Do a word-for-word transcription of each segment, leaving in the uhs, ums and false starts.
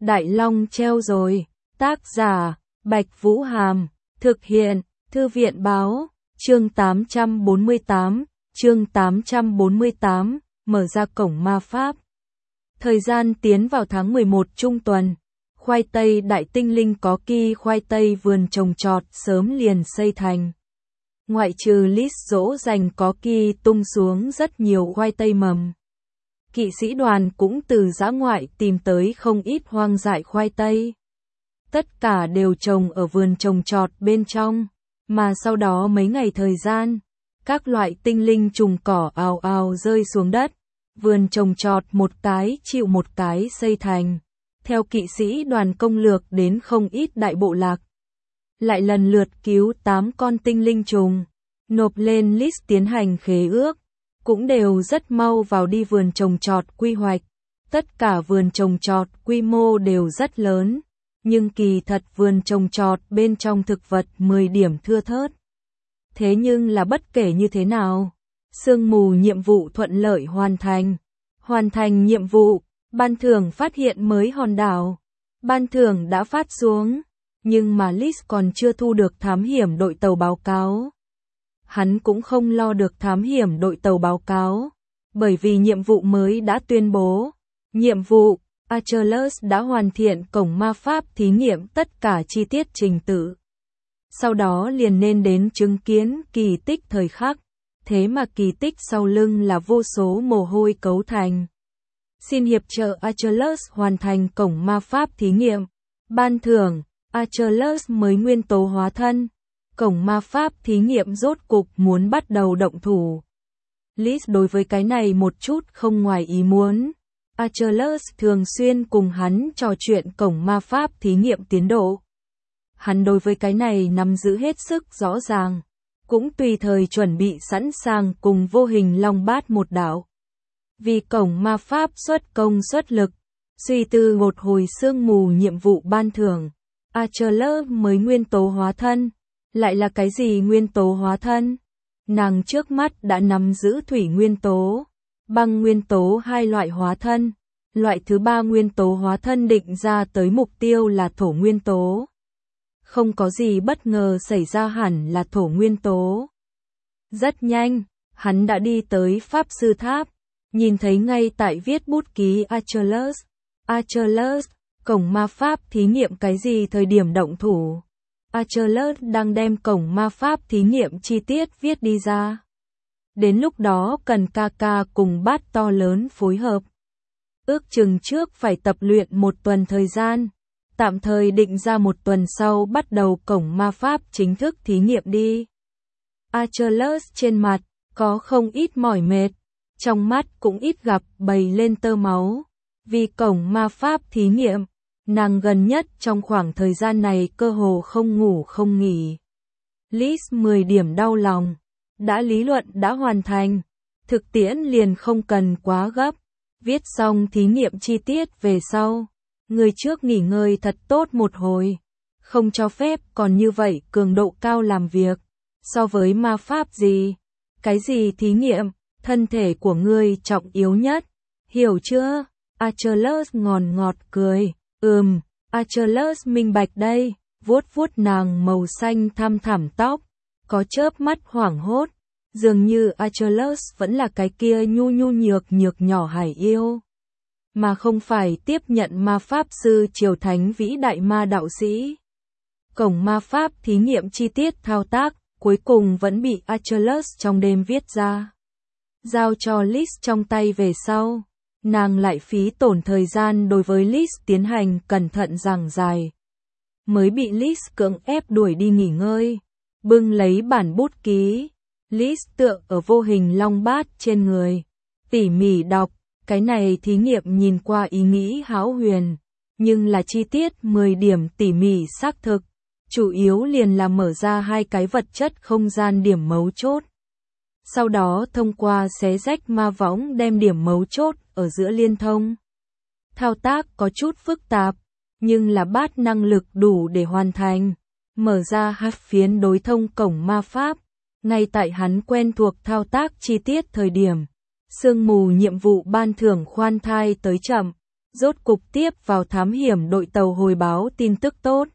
Đại Long treo rồi. Tác giả, Bạch Vũ Hàm. Thực hiện, Thư viện Báo. Chương tám trăm bốn mươi tám. Chương tám trăm bốn mươi tám. Mở ra cổng ma pháp. Thời gian tiến vào tháng mười một trung tuần. Khoai tây đại tinh linh có ki khoai tây vườn trồng trọt sớm liền xây thành. Ngoại trừ lít dỗ dành có ki tung xuống rất nhiều khoai tây mầm. Kỵ sĩ đoàn cũng từ dã ngoại tìm tới không ít hoang dại khoai tây. Tất cả đều trồng ở vườn trồng trọt bên trong, mà sau đó mấy ngày thời gian, các loại tinh linh trùng cỏ ào ào rơi xuống đất. Vườn trồng trọt một cái chịu một cái xây thành. Theo kỵ sĩ đoàn công lược đến không ít đại bộ lạc. Lại lần lượt cứu tám con tinh linh trùng, nộp lên list tiến hành khế ước, cũng đều rất mau vào đi vườn trồng trọt quy hoạch. Tất cả vườn trồng trọt quy mô đều rất lớn, nhưng kỳ thật vườn trồng trọt bên trong thực vật mười điểm thưa thớt. Thế nhưng là bất kể như thế nào, sương mù nhiệm vụ thuận lợi hoàn thành. Hoàn thành nhiệm vụ, ban thưởng phát hiện mới hòn đảo. Ban thưởng đã phát xuống, nhưng mà Liz còn chưa thu được thám hiểm đội tàu báo cáo. Hắn cũng không lo được thám hiểm đội tàu báo cáo, bởi vì nhiệm vụ mới đã tuyên bố. Nhiệm vụ, Achilles đã hoàn thiện cổng ma pháp thí nghiệm tất cả chi tiết trình tự. Sau đó liền nên đến chứng kiến kỳ tích thời khắc, thế mà kỳ tích sau lưng là vô số mồ hôi cấu thành. Xin hiệp trợ Achilles hoàn thành cổng ma pháp thí nghiệm. Ban thưởng, Achilles mới nguyên tố hóa thân. Cổng ma pháp thí nghiệm rốt cục muốn bắt đầu động thủ. Liz đối với cái này một chút không ngoài ý muốn. Achilles thường xuyên cùng hắn trò chuyện cổng ma pháp thí nghiệm tiến độ. Hắn đối với cái này nắm giữ hết sức rõ ràng, cũng tùy thời chuẩn bị sẵn sàng cùng vô hình long bát một đạo. Vì cổng ma pháp xuất công xuất lực, suy tư một hồi sương mù nhiệm vụ ban thưởng, Achilles mới nguyên tố hóa thân. Lại là cái gì nguyên tố hóa thân? Nàng trước mắt đã nắm giữ thủy nguyên tố, băng nguyên tố hai loại hóa thân. Loại thứ ba nguyên tố hóa thân định ra tới mục tiêu là thổ nguyên tố. Không có gì bất ngờ xảy ra hẳn là thổ nguyên tố. Rất nhanh, hắn đã đi tới Pháp Sư Tháp, nhìn thấy ngay tại viết bút ký Achilles. Achilles, cổng ma pháp thí nghiệm cái gì thời điểm động thủ? Achilles đang đem cổng ma pháp thí nghiệm chi tiết viết đi ra. Đến lúc đó cần ca ca cùng bát to lớn phối hợp. Ước chừng trước phải tập luyện một tuần thời gian. Tạm thời định ra một tuần sau bắt đầu cổng ma pháp chính thức thí nghiệm đi. Achilles trên mặt có không ít mỏi mệt, trong mắt cũng ít gặp bày lên tơ máu. Vì cổng ma pháp thí nghiệm, nàng gần nhất trong khoảng thời gian này cơ hồ không ngủ không nghỉ. Liz mười điểm đau lòng, đã lý luận đã hoàn thành, thực tiễn liền không cần quá gấp, viết xong thí nghiệm chi tiết về sau. Người trước nghỉ ngơi thật tốt một hồi, không cho phép còn như vậy cường độ cao làm việc. So với ma pháp gì, cái gì thí nghiệm, thân thể của ngươi trọng yếu nhất, hiểu chưa? Achilles ngòn ngọt cười, ừm, Achilles minh bạch đây, vuốt vuốt nàng màu xanh thăm thẳm tóc, có chớp mắt hoảng hốt, dường như Achilles vẫn là cái kia nhu nhu nhược nhược nhỏ hải yêu. Mà không phải tiếp nhận ma pháp sư triều thánh vĩ đại ma đạo sĩ. Cổng ma pháp thí nghiệm chi tiết thao tác, cuối cùng vẫn bị Achilles trong đêm viết ra. Giao cho Liz trong tay về sau, nàng lại phí tổn thời gian đối với Liz tiến hành cẩn thận giảng giải. Mới bị Liz cưỡng ép đuổi đi nghỉ ngơi, bưng lấy bản bút ký. Liz tựa ở vô hình long bát trên người, tỉ mỉ đọc. Cái này thí nghiệm nhìn qua ý nghĩ hão huyền, nhưng là chi tiết mười điểm tỉ mỉ xác thực, chủ yếu liền là mở ra hai cái vật chất không gian điểm mấu chốt. Sau đó thông qua xé rách ma võng đem điểm mấu chốt ở giữa liên thông. Thao tác có chút phức tạp, nhưng là bát năng lực đủ để hoàn thành, mở ra hạt phiến đối thông cổng ma pháp, ngay tại hắn quen thuộc thao tác chi tiết thời điểm. Sương mù nhiệm vụ ban thưởng khoan thai tới chậm, rốt cục tiếp vào thám hiểm đội tàu hồi báo tin tức tốt.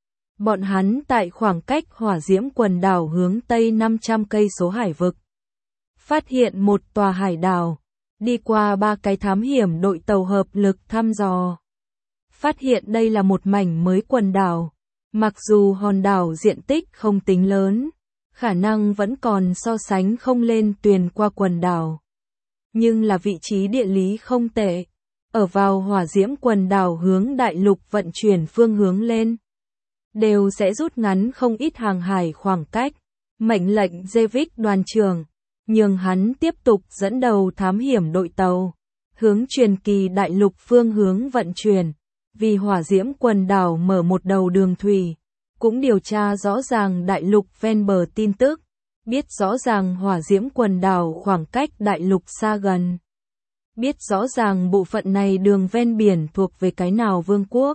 Bọn hắn tại khoảng cách hỏa diễm quần đảo hướng tây năm trăm cây số hải vực. Phát hiện một tòa hải đảo, đi qua ba cái thám hiểm đội tàu hợp lực thăm dò. Phát hiện đây là một mảnh mới quần đảo, mặc dù hòn đảo diện tích không tính lớn, khả năng vẫn còn so sánh không lên thuyền qua quần đảo. Nhưng là vị trí địa lý không tệ, ở vào hỏa diễm quần đảo hướng đại lục vận chuyển phương hướng lên, đều sẽ rút ngắn không ít hàng hải khoảng cách. Mệnh lệnh Jevic đoàn trưởng, nhường hắn tiếp tục dẫn đầu thám hiểm đội tàu, hướng truyền kỳ đại lục phương hướng vận chuyển, vì hỏa diễm quần đảo mở một đầu đường thủy, cũng điều tra rõ ràng đại lục ven bờ tin tức, biết rõ ràng hỏa diễm quần đảo khoảng cách đại lục xa gần. Biết rõ ràng bộ phận này đường ven biển thuộc về cái nào vương quốc.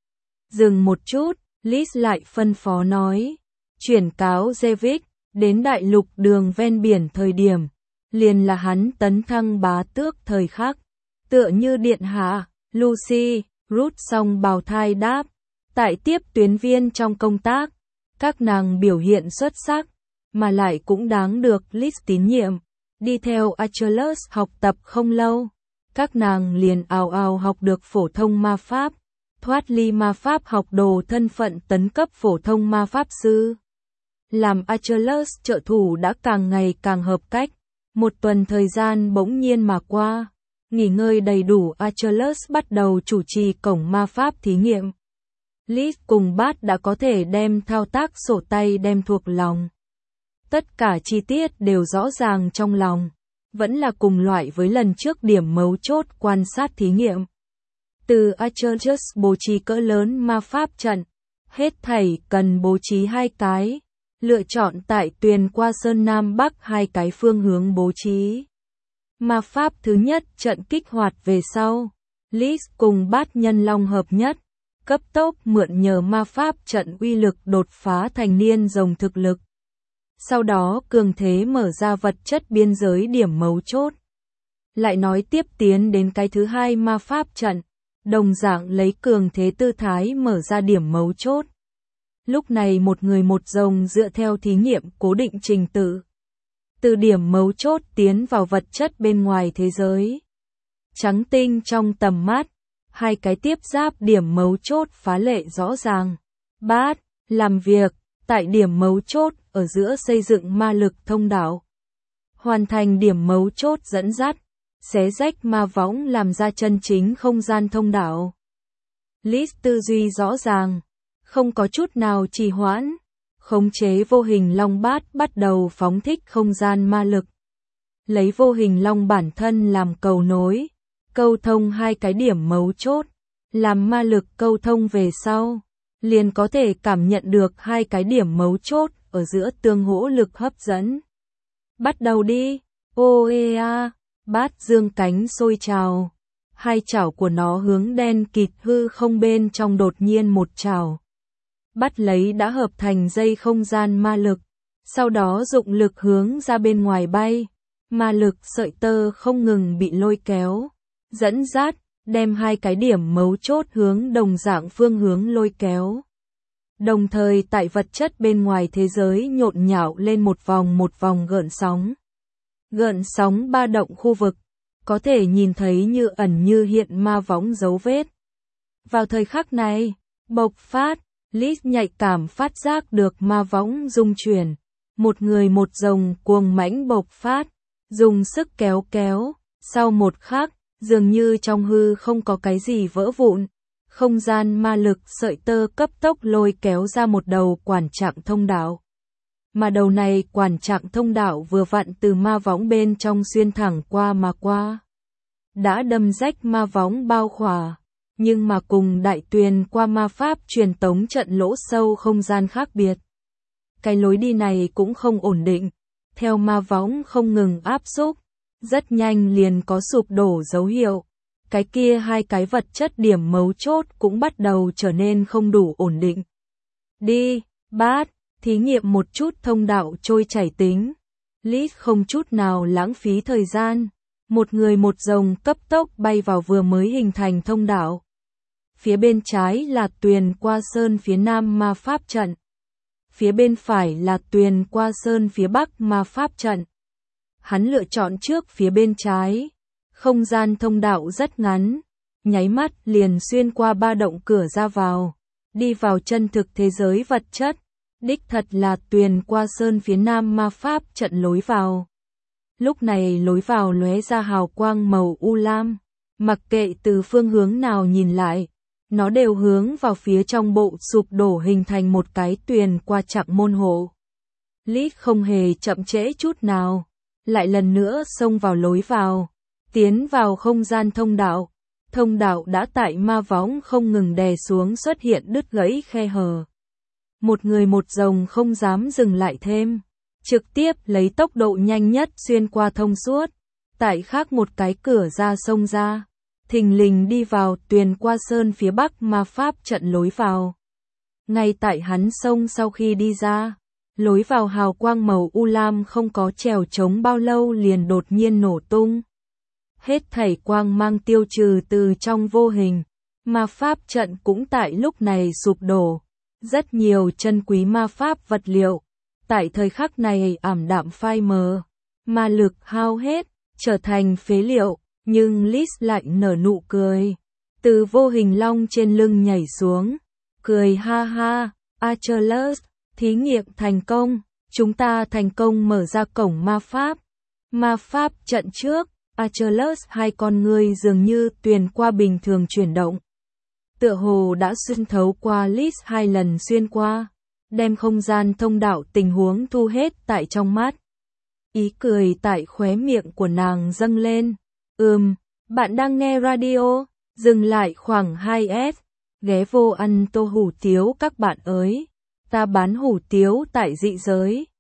Dừng một chút, Liz lại phân phó nói, chuyển cáo Jevic, đến đại lục đường ven biển thời điểm, liền là hắn tấn thăng bá tước thời khắc, tựa như điện hạ, Lucy, rút xong bào thai đáp, tại tiếp tuyến viên trong công tác, các nàng biểu hiện xuất sắc, mà lại cũng đáng được Liz tín nhiệm, đi theo Achilles học tập không lâu, các nàng liền ào ào học được phổ thông ma pháp, thoát ly ma pháp học đồ thân phận tấn cấp phổ thông ma pháp sư. Làm Achilles trợ thủ đã càng ngày càng hợp cách, một tuần thời gian bỗng nhiên mà qua, nghỉ ngơi đầy đủ Achilles bắt đầu chủ trì cổng ma pháp thí nghiệm. Liz cùng Bart đã có thể đem thao tác sổ tay đem thuộc lòng. Tất cả chi tiết đều rõ ràng trong lòng, vẫn là cùng loại với lần trước điểm mấu chốt quan sát thí nghiệm. Từ Achilles bố trí cỡ lớn ma pháp trận, hết thảy cần bố trí hai cái, lựa chọn tại tuyền qua sơn Nam Bắc hai cái phương hướng bố trí. Ma pháp thứ nhất trận kích hoạt về sau, Liz cùng Bart nhân long hợp nhất, cấp tốc mượn nhờ ma pháp trận uy lực đột phá thành niên rồng thực lực. Sau đó cường thế mở ra vật chất biên giới điểm mấu chốt. Lại nói tiếp tiến đến cái thứ hai ma pháp trận, đồng dạng lấy cường thế tư thái mở ra điểm mấu chốt. Lúc này một người một rồng dựa theo thí nghiệm cố định trình tự. Từ điểm mấu chốt tiến vào vật chất bên ngoài thế giới. Trắng tinh trong tầm mắt, hai cái tiếp giáp điểm mấu chốt phá lệ rõ ràng. Bát, làm việc, tại điểm mấu chốt ở giữa xây dựng ma lực thông đạo. Hoàn thành điểm mấu chốt dẫn dắt, xé rách ma võng làm ra chân chính không gian thông đạo. Liz tư duy rõ ràng, không có chút nào trì hoãn, khống chế vô hình long bát bắt đầu phóng thích không gian ma lực. Lấy vô hình long bản thân làm cầu nối, câu thông hai cái điểm mấu chốt, làm ma lực câu thông về sau, liền có thể cảm nhận được hai cái điểm mấu chốt ở giữa tương hỗ lực hấp dẫn. Bắt đầu đi, ô ê a, Bát dương cánh sôi trào, hai chảo của nó hướng đen kịt hư không bên trong đột nhiên một chảo. Bắt lấy đã hợp thành dây không gian ma lực, sau đó dụng lực hướng ra bên ngoài bay, ma lực sợi tơ không ngừng bị lôi kéo, dẫn dắt, đem hai cái điểm mấu chốt hướng đồng dạng phương hướng lôi kéo. Đồng thời tại vật chất bên ngoài thế giới nhộn nhạo lên một vòng một vòng gợn sóng. Gợn sóng ba động khu vực, có thể nhìn thấy như ẩn như hiện ma võng dấu vết. Vào thời khắc này, bộc phát, Liz nhạy cảm phát giác được ma võng rung chuyển. Một người một rồng cuồng mãnh bộc phát, dùng sức kéo kéo, sau một khắc, dường như trong hư không có cái gì vỡ vụn. Không gian ma lực sợi tơ cấp tốc lôi kéo ra một đầu quản trạng thông đạo. Mà đầu này quản trạng thông đạo vừa vặn từ ma võng bên trong xuyên thẳng qua mà qua. Đã đâm rách ma võng bao khỏa, nhưng mà cùng đại tuyền qua ma pháp truyền tống trận lỗ sâu không gian khác biệt. Cái lối đi này cũng không ổn định, theo ma võng không ngừng áp xúc, rất nhanh liền có sụp đổ dấu hiệu. Cái kia hai cái vật chất điểm mấu chốt cũng bắt đầu trở nên không đủ ổn định. Đi, Bát, thí nghiệm một chút thông đạo trôi chảy tính. Liz không chút nào lãng phí thời gian. Một người một rồng cấp tốc bay vào vừa mới hình thành thông đạo. Phía bên trái là Tuyền Qua Sơn phía nam ma pháp trận. Phía bên phải là Tuyền Qua Sơn phía bắc ma pháp trận. Hắn lựa chọn trước phía bên trái. Không gian thông đạo rất ngắn, nháy mắt liền xuyên qua ba động cửa ra vào, đi vào chân thực thế giới vật chất. Đích thật là Tuyền Qua Sơn phía nam ma pháp trận lối vào. Lúc này lối vào lóe ra hào quang màu u lam, mặc kệ từ phương hướng nào nhìn lại, nó đều hướng vào phía trong bộ sụp đổ hình thành một cái tuyền qua chặng môn hộ. Lít không hề chậm trễ chút nào, lại lần nữa xông vào lối vào, tiến vào không gian thông đạo. Thông đạo đã tại ma võng không ngừng đè xuống xuất hiện đứt gãy khe hở. Một người một rồng không dám dừng lại thêm, trực tiếp lấy tốc độ nhanh nhất xuyên qua thông suốt, tại khác một cái cửa ra xông ra, thình lình đi vào Tuyền Qua Sơn phía bắc ma pháp trận lối vào. Ngay tại hắn xông sau khi đi ra, lối vào hào quang màu u lam không có trèo trống bao lâu liền đột nhiên nổ tung. Hết thảy quang mang tiêu trừ từ trong vô hình, ma pháp trận cũng tại lúc này sụp đổ. Rất nhiều chân quý ma pháp vật liệu, tại thời khắc này ảm đạm phai mờ, ma lực hao hết, trở thành phế liệu, nhưng Liz lại nở nụ cười. Từ vô hình long trên lưng nhảy xuống, cười ha ha, Achilles, thí nghiệm thành công, chúng ta thành công mở ra cổng ma pháp. Ma pháp trận trước, Achilles hai con ngươi dường như tuyền qua bình thường chuyển động. Tựa hồ đã xuyên thấu qua Liz hai lần xuyên qua, đem không gian thông đạo tình huống thu hết tại trong mắt. Ý cười tại khóe miệng của nàng dâng lên. Ừm, bạn đang nghe radio, dừng lại khoảng hai S, ghé vô ăn tô hủ tiếu các bạn ơi. Ta bán hủ tiếu tại dị giới.